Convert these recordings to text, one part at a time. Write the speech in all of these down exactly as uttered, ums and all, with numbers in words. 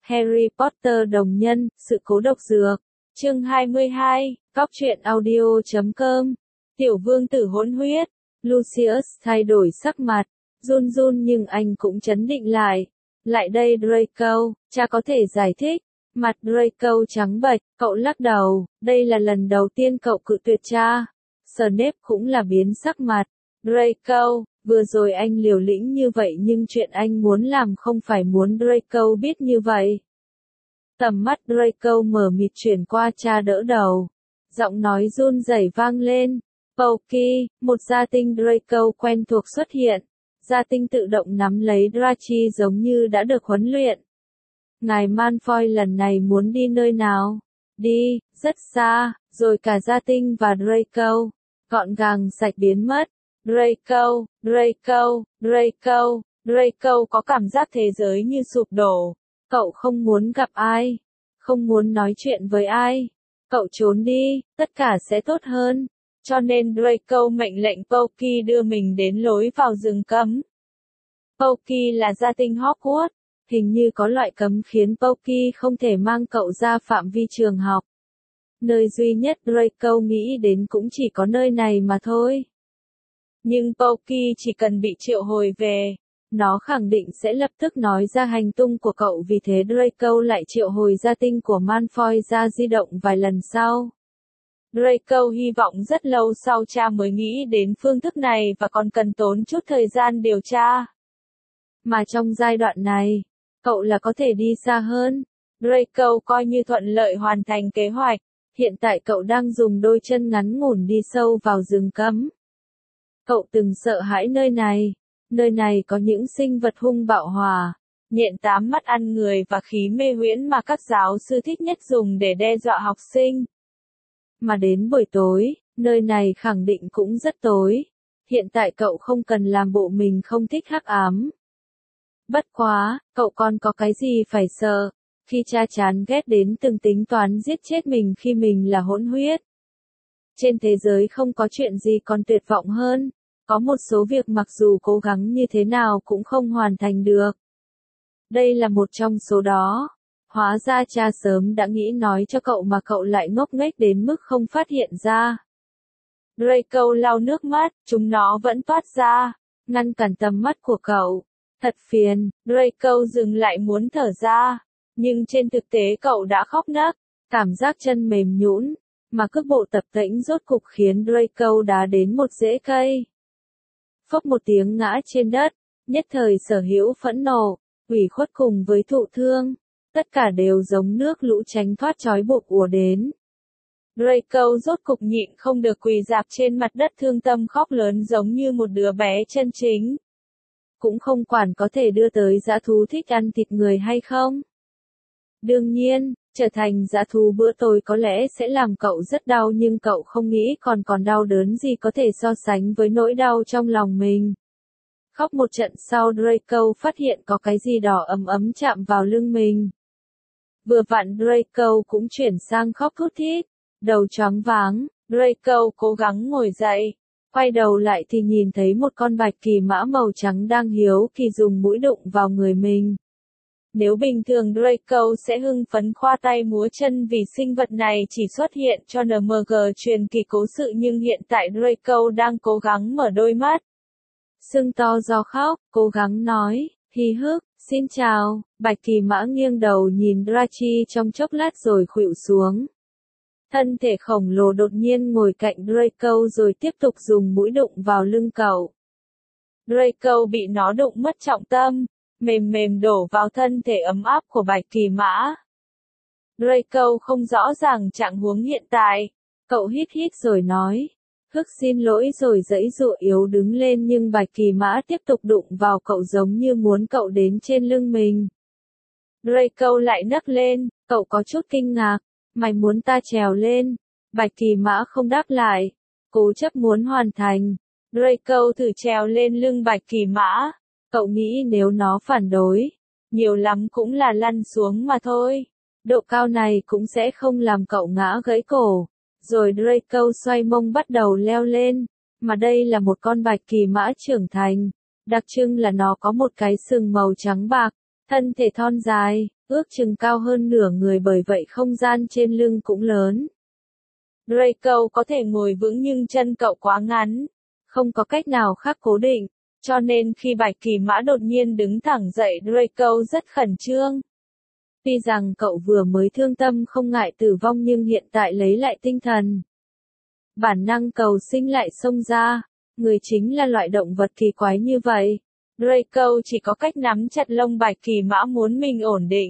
Harry Potter đồng nhân, sự cố độc dược. Chương hai mươi hai, Cóc truyện audio chấm com. Tiểu vương tử hỗn huyết. Lucius thay đổi sắc mặt, run run nhưng anh cũng trấn định lại. Lại đây Draco, cha có thể giải thích. Mặt Draco trắng bệch, cậu lắc đầu, đây là lần đầu tiên cậu cự tuyệt cha. Snape cũng là biến sắc mặt. Draco, vừa rồi anh liều lĩnh như vậy nhưng chuyện anh muốn làm không phải muốn Draco biết như vậy. Tầm mắt Draco mở mịt chuyển qua cha đỡ đầu. Giọng nói run rẩy vang lên. Pokey, một gia tinh Draco quen thuộc xuất hiện. Gia tinh tự động nắm lấy Drachi giống như đã được huấn luyện. Ngài Malfoy lần này muốn đi nơi nào? Đi, rất xa, rồi cả gia tinh và Draco. Gọn gàng sạch biến mất. Draco, Draco, Draco, Draco có cảm giác thế giới như sụp đổ. Cậu không muốn gặp ai. Không muốn nói chuyện với ai. Cậu trốn đi, tất cả sẽ tốt hơn. Cho nên Draco mệnh lệnh Pokey đưa mình đến lối vào rừng cấm. Pokey là gia tinh Hogwarts. Hình như có loại cấm khiến Pokey không thể mang cậu ra phạm vi trường học. Nơi duy nhất Draco nghĩ đến cũng chỉ có nơi này mà thôi. Nhưng Pokey chỉ cần bị triệu hồi về, nó khẳng định sẽ lập tức nói ra hành tung của cậu, vì thế Draco lại triệu hồi gia tinh của Malfoy ra di động vài lần sau. Draco hy vọng rất lâu sau cha mới nghĩ đến phương thức này và còn cần tốn chút thời gian điều tra. Mà trong giai đoạn này, cậu là có thể đi xa hơn. Draco coi như thuận lợi hoàn thành kế hoạch. Hiện tại cậu đang dùng đôi chân ngắn ngủn đi sâu vào rừng cấm. Cậu từng sợ hãi nơi này. Nơi này có những sinh vật hung bạo hỏa, nhện tám mắt ăn người và khí mê huyễn mà các giáo sư thích nhất dùng để đe dọa học sinh. Mà đến buổi tối, nơi này khẳng định cũng rất tối. Hiện tại cậu không cần làm bộ mình không thích hắc ám. Bất quá, cậu còn có cái gì phải sợ, khi cha chán ghét đến từng tính toán giết chết mình khi mình là hỗn huyết. Trên thế giới không có chuyện gì còn tuyệt vọng hơn. Có một số việc mặc dù cố gắng như thế nào cũng không hoàn thành được. Đây là một trong số đó. Hóa ra cha sớm đã nghĩ nói cho cậu mà cậu lại ngốc nghếch đến mức không phát hiện ra. Draco lau nước mắt, chúng nó vẫn toát ra, ngăn cản tầm mắt của cậu. Thật phiền, Draco dừng lại muốn thở ra. Nhưng trên thực tế cậu đã khóc nấc, cảm giác chân mềm nhũn, mà cước bộ tập tễnh rốt cục khiến Draco đá đến một rễ cây. Phốc một tiếng ngã trên đất, nhất thời sở hữu phẫn nộ, ủy khuất cùng với thụ thương, tất cả đều giống nước lũ tránh thoát trói buộc ùa đến. Draco rốt cục nhịn không được quỳ rạp trên mặt đất thương tâm khóc lớn giống như một đứa bé chân chính. Cũng không quản có thể đưa tới dã thú thích ăn thịt người hay không. Đương nhiên, trở thành dã thú bữa tối có lẽ sẽ làm cậu rất đau, nhưng cậu không nghĩ còn còn đau đớn gì có thể so sánh với nỗi đau trong lòng mình. Khóc một trận sau Draco phát hiện có cái gì đỏ ấm ấm chạm vào lưng mình. Vừa vặn Draco cũng chuyển sang khóc thút thít, đầu choáng váng, Draco cố gắng ngồi dậy, quay đầu lại thì nhìn thấy một con bạch kỳ mã màu trắng đang hiếu kỳ dùng mũi đụng vào người mình. Nếu bình thường Draco sẽ hưng phấn khoa tay múa chân vì sinh vật này chỉ xuất hiện cho en em giê truyền kỳ cố sự, nhưng hiện tại Draco đang cố gắng mở đôi mắt. Sưng to do khóc, cố gắng nói, hí hức, xin chào, bạch kỳ mã nghiêng đầu nhìn Drachi trong chốc lát rồi khuỵu xuống. Thân thể khổng lồ đột nhiên ngồi cạnh Draco rồi tiếp tục dùng mũi đụng vào lưng cậu. Draco bị nó đụng mất trọng tâm, mềm mềm đổ vào thân thể ấm áp của bạch kỳ mã. Draco không rõ ràng trạng huống hiện tại, cậu hít hít rồi nói, hức xin lỗi rồi giãy giụa yếu đứng lên, nhưng bạch kỳ mã tiếp tục đụng vào cậu giống như muốn cậu đến trên lưng mình. Draco lại nấc lên, cậu có chút kinh ngạc, mày muốn ta trèo lên? Bạch kỳ mã không đáp lại, cố chấp muốn hoàn thành. Draco thử trèo lên lưng bạch kỳ mã. Cậu nghĩ nếu nó phản đối, nhiều lắm cũng là lăn xuống mà thôi. Độ cao này cũng sẽ không làm cậu ngã gãy cổ. Rồi Draco xoay mông bắt đầu leo lên. Mà đây là một con bạch kỳ mã trưởng thành. Đặc trưng là nó có một cái sừng màu trắng bạc, thân thể thon dài, ước chừng cao hơn nửa người bởi vậy không gian trên lưng cũng lớn. Draco có thể ngồi vững nhưng chân cậu quá ngắn, không có cách nào khác cố định, cho nên khi Bạch Kỳ Mã đột nhiên đứng thẳng dậy Draco rất khẩn trương. Tuy rằng cậu vừa mới thương tâm không ngại tử vong nhưng hiện tại lấy lại tinh thần. Bản năng cầu sinh lại xông ra, người chính là loại động vật kỳ quái như vậy. Draco chỉ có cách nắm chặt lông Bạch Kỳ Mã muốn mình ổn định.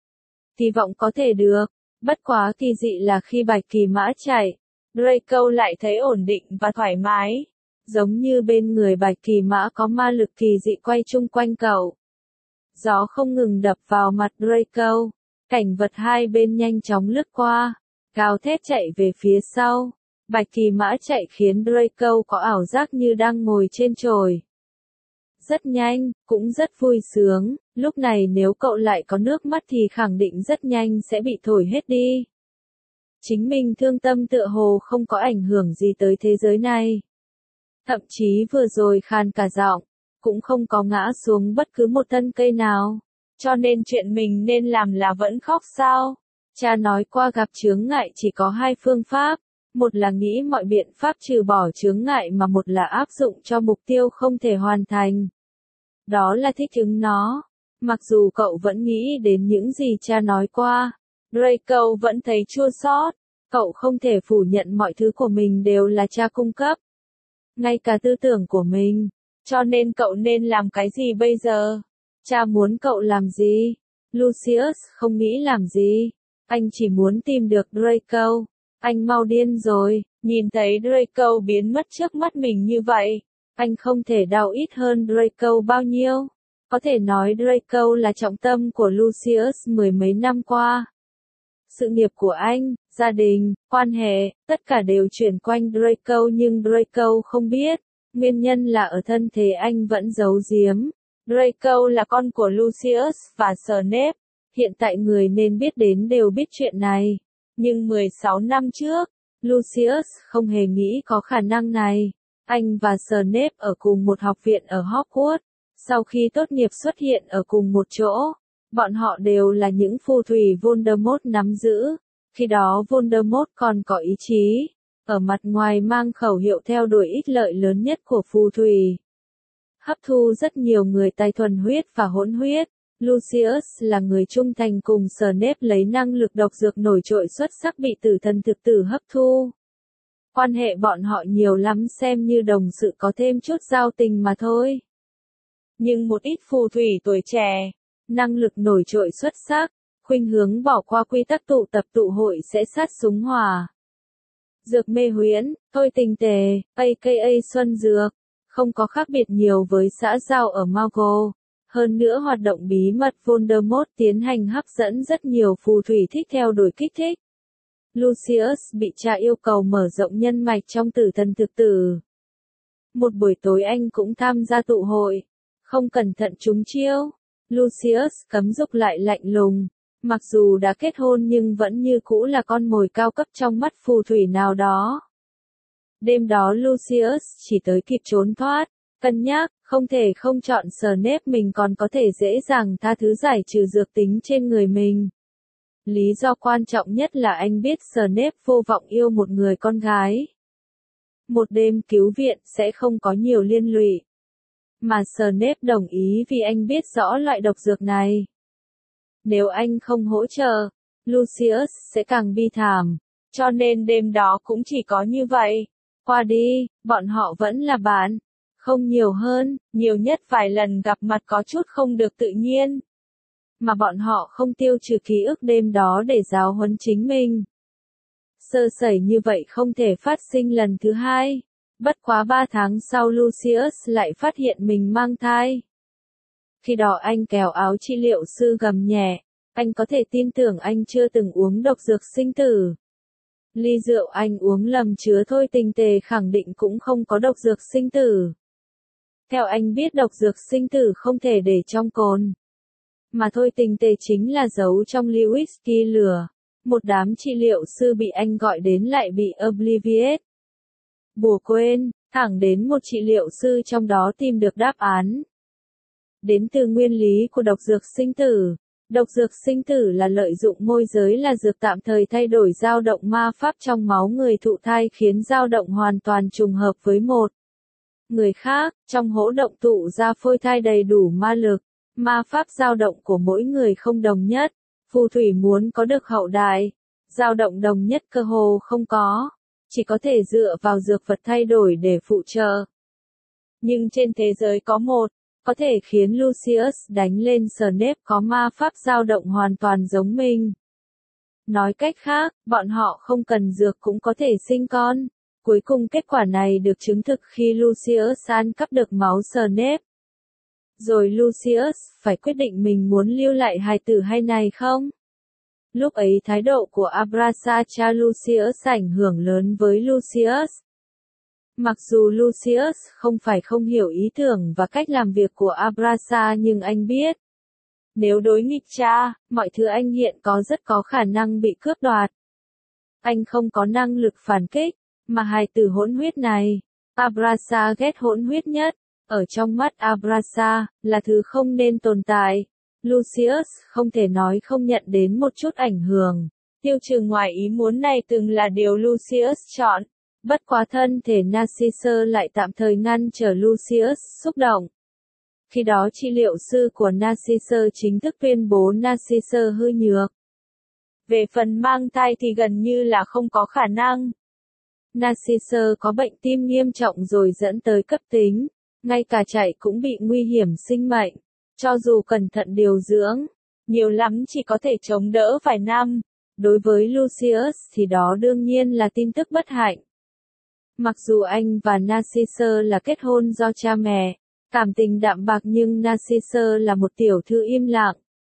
Hy vọng có thể được, bất quá kỳ dị là khi Bạch Kỳ Mã chạy, Draco lại thấy ổn định và thoải mái, giống như bên người Bạch Kỳ Mã có ma lực kỳ dị quay chung quanh cậu. Gió không ngừng đập vào mặt Draco, cảnh vật hai bên nhanh chóng lướt qua, gào thét chạy về phía sau. Bạch Kỳ Mã chạy khiến Draco có ảo giác như đang ngồi trên chồi. Rất nhanh, cũng rất vui sướng, lúc này nếu cậu lại có nước mắt thì khẳng định rất nhanh sẽ bị thổi hết đi. Chính mình thương tâm tựa hồ không có ảnh hưởng gì tới thế giới này. Thậm chí vừa rồi khàn cả giọng, cũng không có ngã xuống bất cứ một thân cây nào. Cho nên chuyện mình nên làm là vẫn khóc sao? Cha nói qua gặp chướng ngại chỉ có hai phương pháp. Một là nghĩ mọi biện pháp trừ bỏ chướng ngại mà một là áp dụng cho mục tiêu không thể hoàn thành. Đó là thích ứng nó. Mặc dù cậu vẫn nghĩ đến những gì cha nói qua, Draco vẫn thấy chua xót. Cậu không thể phủ nhận mọi thứ của mình đều là cha cung cấp. Ngay cả tư tưởng của mình. Cho nên cậu nên làm cái gì bây giờ? Cha muốn cậu làm gì? Lucius không nghĩ làm gì. Anh chỉ muốn tìm được Draco. Anh mau điên rồi, nhìn thấy Draco biến mất trước mắt mình như vậy. Anh không thể đau ít hơn Draco bao nhiêu. Có thể nói Draco là trọng tâm của Lucius mười mấy năm qua. Sự nghiệp của anh, gia đình, quan hệ, tất cả đều chuyển quanh Draco nhưng Draco không biết. Nguyên nhân là ở thân thế anh vẫn giấu giếm. Draco là con của Lucius và Snape. Hiện tại người nên biết đến đều biết chuyện này. Nhưng mười sáu năm trước, Lucius không hề nghĩ có khả năng này. Anh và Snape ở cùng một học viện ở Hogwarts. Sau khi tốt nghiệp xuất hiện ở cùng một chỗ, bọn họ đều là những phù thủy Voldemort nắm giữ. Khi đó Voldemort còn có ý chí, ở mặt ngoài mang khẩu hiệu theo đuổi ích lợi lớn nhất của phù thủy. Hấp thu rất nhiều người tài thuần huyết và hỗn huyết. Lucius là người trung thành cùng Snape lấy năng lực độc dược nổi trội xuất sắc bị tử thần thực tử hấp thu. Quan hệ bọn họ nhiều lắm xem như đồng sự có thêm chút giao tình mà thôi. Nhưng một ít phù thủy tuổi trẻ, năng lực nổi trội xuất sắc, khuynh hướng bỏ qua quy tắc tụ tập tụ hội sẽ sát súng hỏa. Dược mê huyễn, thôi tình tề, a ca a Xuân Dược, không có khác biệt nhiều với xã giao ở Muggle. Hơn nữa hoạt động bí mật Voldemort tiến hành hấp dẫn rất nhiều phù thủy thích theo đuổi kích thích. Lucius bị cha yêu cầu mở rộng nhân mạch trong tử thần thực tử. Một buổi tối anh cũng tham gia tụ hội. Không cẩn thận trúng chiêu. Lucius cấm dục lại lạnh lùng. Mặc dù đã kết hôn nhưng vẫn như cũ là con mồi cao cấp trong mắt phù thủy nào đó. Đêm đó Lucius chỉ tới kịp trốn thoát. Cân nhắc, không thể không chọn Snape mình còn có thể dễ dàng tha thứ giải trừ dược tính trên người mình. Lý do quan trọng nhất là anh biết Snape vô vọng yêu một người con gái. Một đêm cứu viện sẽ không có nhiều liên lụy. Mà Snape đồng ý vì anh biết rõ loại độc dược này. Nếu anh không hỗ trợ, Lucius sẽ càng bi thảm. Cho nên đêm đó cũng chỉ có như vậy. Qua đi, bọn họ vẫn là bạn. Không nhiều hơn, nhiều nhất vài lần gặp mặt có chút không được tự nhiên. Mà bọn họ không tiêu trừ ký ức đêm đó để giáo huấn chính mình. Sơ sẩy như vậy không thể phát sinh lần thứ hai. Bất quá ba tháng sau Lucius lại phát hiện mình mang thai. Khi đó anh kéo áo trị liệu sư gầm nhẹ. Anh có thể tin tưởng anh chưa từng uống độc dược sinh tử. Ly rượu anh uống lầm chứa thôi tình tề khẳng định cũng không có độc dược sinh tử. Theo anh biết độc dược sinh tử không thể để trong cồn. Mà thôi tình tề chính là giấu trong ly whisky lửa. Một đám trị liệu sư bị anh gọi đến lại bị obliviate. Bùa quên, thẳng đến một trị liệu sư trong đó tìm được đáp án. Đến từ nguyên lý của độc dược sinh tử. Độc dược sinh tử là lợi dụng môi giới là dược tạm thời thay đổi dao động ma pháp trong máu người thụ thai khiến dao động hoàn toàn trùng hợp với một người khác, trong hỗ động tụ ra phôi thai đầy đủ ma lực. Ma pháp dao động của mỗi người không đồng nhất. Phù thủy muốn có được hậu đại, dao động đồng nhất cơ hồ không có, chỉ có thể dựa vào dược vật thay đổi để phụ trợ. Nhưng trên thế giới có một, có thể khiến Lucius đánh lên Snape có ma pháp dao động hoàn toàn giống mình. Nói cách khác, bọn họ không cần dược cũng có thể sinh con. Cuối cùng kết quả này được chứng thực khi Lucius ăn cắp được máu Snape. Rồi Lucius phải quyết định mình muốn lưu lại hài tử hay này không? Lúc ấy thái độ của Abrasa cha Lucius ảnh hưởng lớn với Lucius. Mặc dù Lucius không phải không hiểu ý tưởng và cách làm việc của Abrasa nhưng anh biết. Nếu đối nghịch cha, mọi thứ anh hiện có rất có khả năng bị cướp đoạt. Anh không có năng lực phản kích, mà hài tử hỗn huyết này, Abrasa ghét hỗn huyết nhất. Ở trong mắt Abrasa, là thứ không nên tồn tại. Lucius không thể nói không nhận đến một chút ảnh hưởng. Tiêu trừ ngoài ý muốn này từng là điều Lucius chọn. Bất quá thân thể Narcissus lại tạm thời ngăn trở Lucius xúc động. Khi đó trị liệu sư của Narcissus chính thức tuyên bố Narcissus hư nhược. Về phần mang thai thì gần như là không có khả năng. Narcissus có bệnh tim nghiêm trọng rồi dẫn tới cấp tính. Ngay cả chạy cũng bị nguy hiểm sinh mệnh. Cho dù cẩn thận điều dưỡng, nhiều lắm chỉ có thể chống đỡ vài năm. Đối với Lucius thì đó đương nhiên là tin tức bất hạnh. Mặc dù anh và Narcissus là kết hôn do cha mẹ, cảm tình đạm bạc nhưng Narcissus là một tiểu thư im lặng.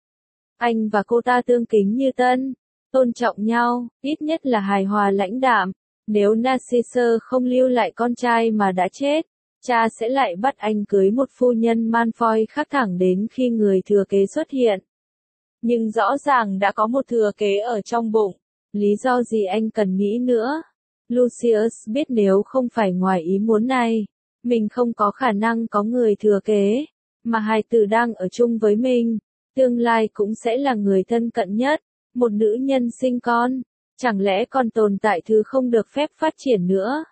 Anh và cô ta tương kính như tân, tôn trọng nhau, ít nhất là hài hòa lãnh đạm. Nếu Narcissus không lưu lại con trai mà đã chết, cha sẽ lại bắt anh cưới một phu nhân Malfoy khác thẳng đến khi người thừa kế xuất hiện. Nhưng rõ ràng đã có một thừa kế ở trong bụng, lý do gì anh cần nghĩ nữa? Lucius biết nếu không phải ngoài ý muốn này, mình không có khả năng có người thừa kế, mà hài tử đang ở chung với mình, tương lai cũng sẽ là người thân cận nhất, một nữ nhân sinh con, chẳng lẽ còn tồn tại thứ không được phép phát triển nữa?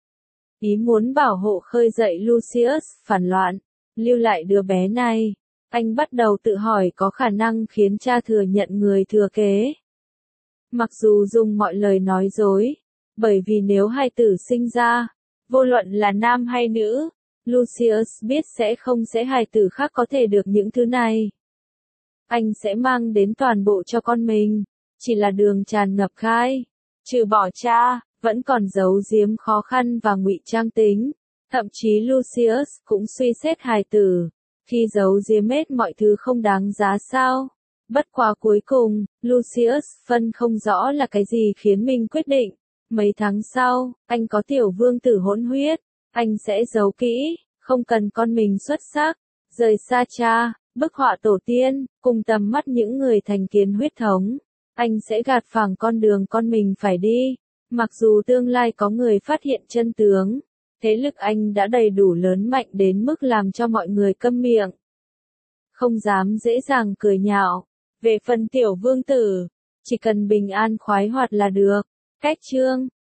Ý muốn bảo hộ khơi dậy Lucius phản loạn, lưu lại đứa bé này. Anh bắt đầu tự hỏi có khả năng khiến cha thừa nhận người thừa kế. Mặc dù dùng mọi lời nói dối, bởi vì nếu hài tử sinh ra, vô luận là nam hay nữ, Lucius biết sẽ không sẽ hài tử khác có thể được những thứ này. Anh sẽ mang đến toàn bộ cho con mình, chỉ là đường tràn ngập khai, trừ bỏ cha. Vẫn còn giấu giếm khó khăn và ngụy trang tính. Thậm chí Lucius cũng suy xét hài tử. Khi giấu giếm hết mọi thứ không đáng giá sao. Bất quá cuối cùng, Lucius phân không rõ là cái gì khiến mình quyết định. Mấy tháng sau, anh có tiểu vương tử hỗn huyết. Anh sẽ giấu kỹ, không cần con mình xuất sắc. Rời xa cha, bức họa tổ tiên, cùng tầm mắt những người thành kiến huyết thống. Anh sẽ gạt phẳng con đường con mình phải đi. Mặc dù tương lai có người phát hiện chân tướng, thế lực anh đã đầy đủ lớn mạnh đến mức làm cho mọi người câm miệng. Không dám dễ dàng cười nhạo. Về phần tiểu vương tử, chỉ cần bình an khoái hoạt là được. Cách chương